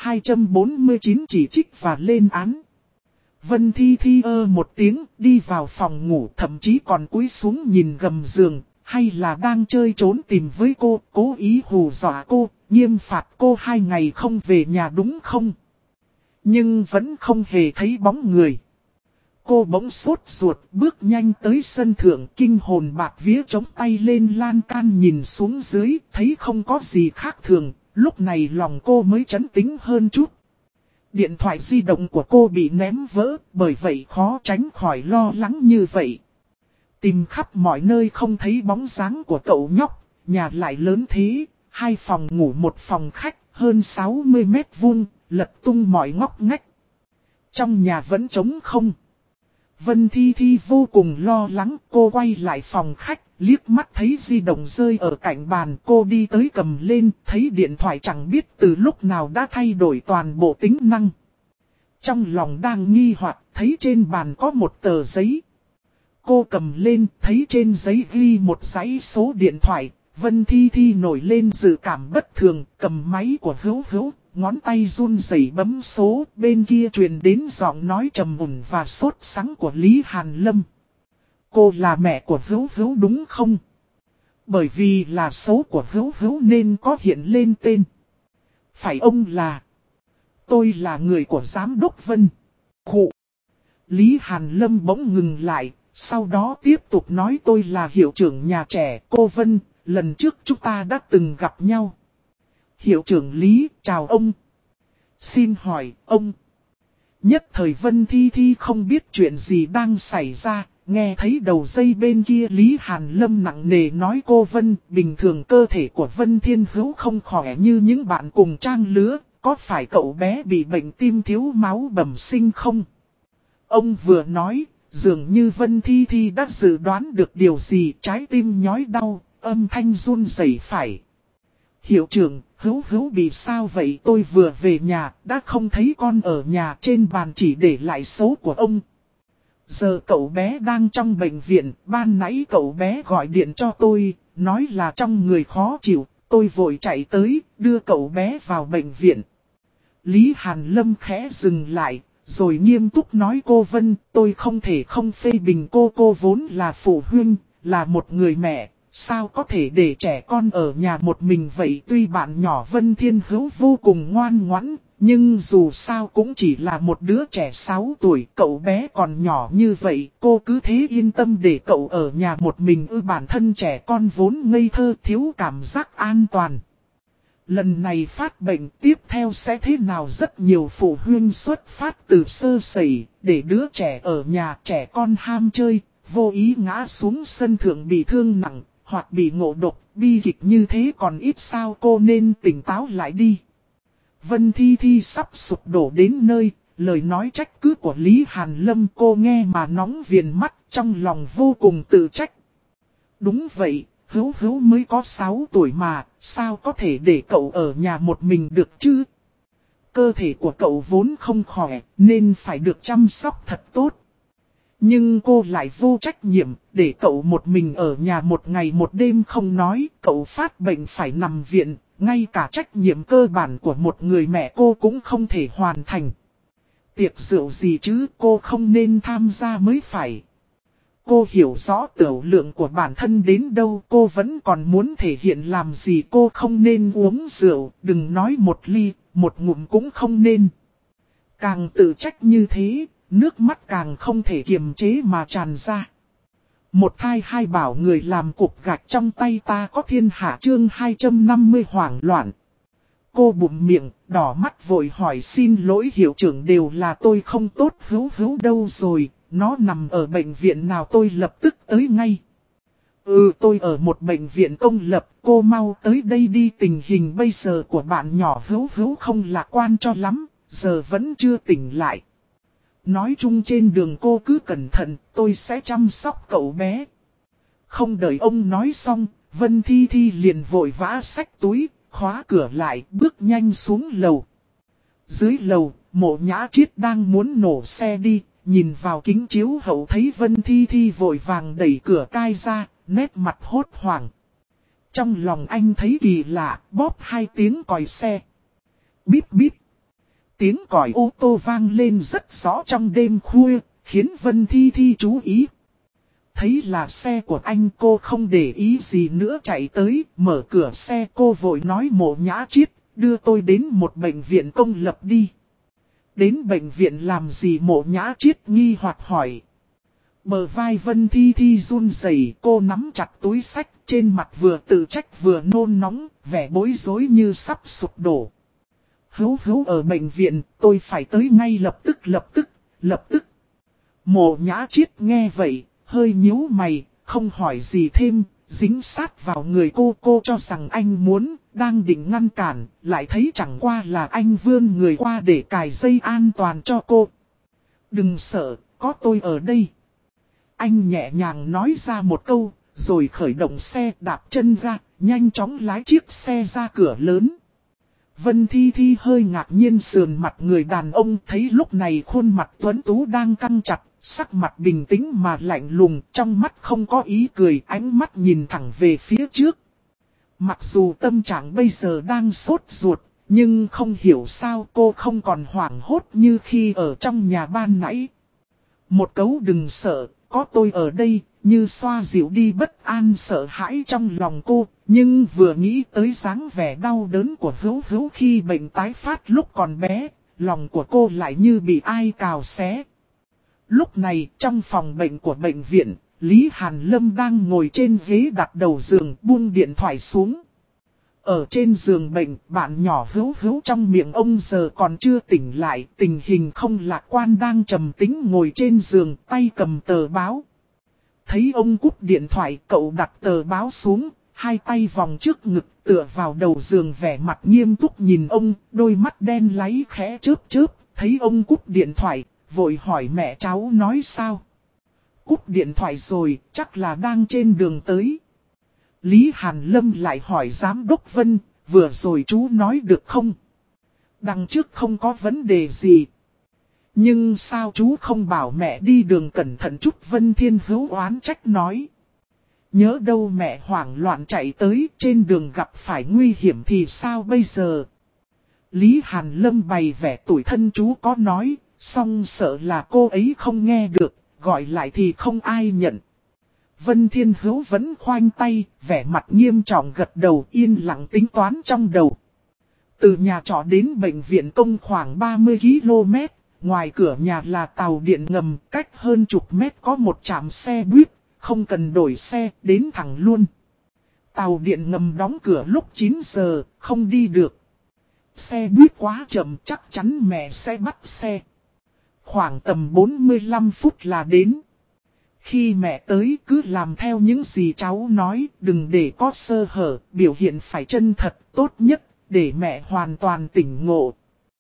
249 chỉ trích và lên án. Vân Thi Thi một tiếng, đi vào phòng ngủ, thậm chí còn cúi xuống nhìn gầm giường. Hay là đang chơi trốn tìm với cô, cố ý hù dọa cô, nghiêm phạt cô 2 ngày không về nhà đúng không? Nhưng vẫn không hề thấy bóng người. Cô bỗng sốt ruột bước nhanh tới sân thượng, kinh hồn bạt vía chống tay lên lan can nhìn xuống dưới, thấy không có gì khác thường, lúc này lòng cô mới trấn tĩnh hơn chút. Điện thoại di động của cô bị ném vỡ, bởi vậy khó tránh khỏi lo lắng như vậy. Tìm khắp mọi nơi không thấy bóng dáng của cậu nhóc, nhà lại lớn thế, 2 phòng ngủ 1 phòng khách, hơn 60 mét vuông. Lật tung mọi ngóc ngách. Trong nhà vẫn trống không. Vân Thi Thi vô cùng lo lắng, cô quay lại phòng khách, liếc mắt thấy di động rơi ở cạnh bàn, cô đi tới cầm lên, thấy điện thoại chẳng biết từ lúc nào đã thay đổi toàn bộ tính năng. Trong lòng đang nghi hoặc, thấy trên bàn có một tờ giấy. Cô cầm lên, thấy trên giấy ghi một dãy số điện thoại, Vân Thi Thi nổi lên dự cảm bất thường, cầm máy của hữu hữu. Ngón tay run rẩy bấm số, bên kia truyền đến giọng nói trầm mùn và sốt sắng của Lý Hàn Lâm. Cô là mẹ của hữu hữu đúng không? Bởi vì là số của hữu hữu nên có hiện lên tên. Phải ông là. Tôi là người của giám đốc Vân. Khụ. Lý Hàn Lâm bỗng ngừng lại, sau đó tiếp tục nói tôi là hiệu trưởng nhà trẻ cô Vân, lần trước chúng ta đã từng gặp nhau. Hiệu trưởng Lý, chào ông. Xin hỏi, ông. Nhất thời Vân Thi Thi không biết chuyện gì đang xảy ra, nghe thấy đầu dây bên kia Lý Hàn Lâm nặng nề nói cô Vân, bình thường cơ thể của Vân Thiên Hữu không khỏe như những bạn cùng trang lứa, có phải cậu bé bị bệnh tim thiếu máu bẩm sinh không? Ông vừa nói, dường như Vân Thi Thi đã dự đoán được điều gì, trái tim nhói đau, âm thanh run rẩy phải. Hiệu trưởng, hữu hữu bị sao vậy? Tôi vừa về nhà, đã không thấy con ở nhà, trên bàn chỉ để lại số của ông. Giờ cậu bé đang trong bệnh viện, ban nãy cậu bé gọi điện cho tôi, nói là trong người khó chịu, tôi vội chạy tới, đưa cậu bé vào bệnh viện. Lý Hàn Lâm khẽ dừng lại, rồi nghiêm túc nói cô Vân, tôi không thể không phê bình cô vốn là phụ huynh, là một người mẹ. Sao có thể để trẻ con ở nhà một mình vậy? Tuy bạn nhỏ Vân Thiên Hữu vô cùng ngoan ngoãn, Nhưng dù sao cũng chỉ là một đứa trẻ 6 tuổi, cậu bé còn nhỏ như vậy, cô cứ thế yên tâm để cậu ở nhà một mình bản thân trẻ con vốn ngây thơ thiếu cảm giác an toàn. Lần này phát bệnh tiếp theo sẽ thế nào, rất nhiều phụ huynh xuất phát từ sơ sẩy, để đứa trẻ ở nhà, trẻ con ham chơi, vô ý ngã xuống sân thượng bị thương nặng, hoặc bị ngộ độc, bi kịch như thế còn ít sao, cô nên tỉnh táo lại đi. Vân Thi Thi sắp sụp đổ đến nơi, lời nói trách cứ của Lý Hàn Lâm cô nghe mà nóng viền mắt, trong lòng vô cùng tự trách. Đúng vậy, Hữu Hữu mới có 6 tuổi mà, sao có thể để cậu ở nhà một mình được chứ? Cơ thể của cậu vốn không khỏe, nên phải được chăm sóc thật tốt. Nhưng cô lại vô trách nhiệm, để cậu một mình ở nhà một ngày một đêm không nói, cậu phát bệnh phải nằm viện, ngay cả trách nhiệm cơ bản của một người mẹ cô cũng không thể hoàn thành. Tiệc rượu gì chứ, cô không nên tham gia mới phải. Cô hiểu rõ tiểu lượng của bản thân đến đâu, cô vẫn còn muốn thể hiện làm gì, cô không nên uống rượu, đừng nói một ly, một ngụm cũng không nên. Càng tự trách như thế, nước mắt càng không thể kiềm chế mà tràn ra. Một thai hai bảo người làm cục gạch trong tay ta có thiên hạ, chương 250 hoảng loạn. Cô bụm miệng, đỏ mắt vội hỏi xin lỗi hiệu trưởng, đều là tôi không tốt. Hữu Hữu đâu rồi, nó nằm ở bệnh viện nào, tôi lập tức tới ngay. Tôi ở một bệnh viện công lập, cô mau tới đây đi, tình hình bây giờ của bạn nhỏ Hữu Hữu không lạc quan cho lắm, giờ vẫn chưa tỉnh lại. Nói chung trên đường cô cứ cẩn thận, tôi sẽ chăm sóc cậu bé. Không đợi ông nói xong, Vân Thi Thi liền vội vã xách túi, khóa cửa lại, bước nhanh xuống lầu. Dưới lầu, Mộ Nhã Triết đang muốn nổ xe đi, nhìn vào kính chiếu hậu thấy Vân Thi Thi vội vàng đẩy cửa cai ra, nét mặt hốt hoảng. Trong lòng anh thấy kỳ lạ, bóp 2 tiếng còi xe. Bíp bíp. Tiếng còi ô tô vang lên rất rõ trong đêm khuya, khiến Vân Thi Thi chú ý. Thấy là xe của anh, cô không để ý gì nữa chạy tới, mở cửa xe, cô vội nói Mộ Nhã Triết, đưa tôi đến một bệnh viện công lập đi. Đến bệnh viện làm gì, Mộ Nhã Triết nghi hoặc hỏi. Bờ vai Vân Thi Thi run rẩy, cô nắm chặt túi xách, trên mặt vừa tự trách vừa nôn nóng, vẻ bối rối như sắp sụp đổ. Hữu Hữu ở bệnh viện, tôi phải tới ngay lập tức. Mộ Nhã Triết nghe vậy, hơi nhíu mày, không hỏi gì thêm, dính sát vào người cô cho rằng anh muốn, đang định ngăn cản, lại thấy chẳng qua là anh vươn người qua để cài dây an toàn cho cô. Đừng sợ, có tôi ở đây. Anh nhẹ nhàng nói ra một câu, rồi khởi động xe, đạp chân ga, nhanh chóng lái chiếc xe ra cửa lớn. Vân Thi Thi hơi ngạc nhiên sườn mặt người đàn ông, thấy lúc này khuôn mặt tuấn tú đang căng chặt, sắc mặt bình tĩnh mà lạnh lùng, trong mắt không có ý cười, ánh mắt nhìn thẳng về phía trước. Mặc dù tâm trạng bây giờ đang sốt ruột, nhưng không hiểu sao cô không còn hoảng hốt như khi ở trong nhà ban nãy. Một câu đừng sợ, có tôi ở đây, như xoa dịu đi bất an sợ hãi trong lòng cô, nhưng vừa nghĩ tới dáng vẻ đau đớn của Hữu Hữu khi bệnh tái phát lúc còn bé, lòng của cô lại như bị ai cào xé. Lúc này, trong phòng bệnh của bệnh viện, Lý Hàn Lâm đang ngồi trên ghế đặt đầu giường, buông điện thoại xuống. Ở trên giường bệnh, bạn nhỏ Hữu Hữu trong miệng ông giờ còn chưa tỉnh lại, tình hình không lạc quan, đang trầm tĩnh ngồi trên giường, tay cầm tờ báo. Thấy ông cúp điện thoại, cậu đặt tờ báo xuống, hai tay vòng trước ngực tựa vào đầu giường, vẻ mặt nghiêm túc nhìn ông, đôi mắt đen láy khẽ chớp chớp. Thấy ông cúp điện thoại, vội hỏi mẹ cháu nói sao. Cúp điện thoại rồi, chắc là đang trên đường tới. Lý Hàn Lâm lại hỏi giám đốc Vân, vừa rồi chú nói được không? Đằng trước không có vấn đề gì. Nhưng sao chú không bảo mẹ đi đường cẩn thận chút? Vân Thiên Hữu oán trách nói. Nhớ đâu mẹ hoảng loạn chạy tới, trên đường gặp phải nguy hiểm thì sao bây giờ? Lý Hàn Lâm bày vẻ tủi thân, chú có nói, song sợ là cô ấy không nghe được, gọi lại thì không ai nhận. Vân Thiên Hữu vẫn khoanh tay, vẻ mặt nghiêm trọng gật đầu, yên lặng tính toán trong đầu. Từ nhà trọ đến bệnh viện công khoảng 30 km, ngoài cửa nhà là tàu điện ngầm, cách hơn chục mét có một trạm xe buýt, không cần đổi xe, đến thẳng luôn. Tàu điện ngầm đóng cửa lúc 9 giờ, không đi được. Xe buýt quá chậm, chắc chắn mẹ sẽ bắt xe. Khoảng tầm 45 phút là đến. Khi mẹ tới cứ làm theo những gì cháu nói, đừng để có sơ hở, biểu hiện phải chân thật, tốt nhất, để mẹ hoàn toàn tỉnh ngộ.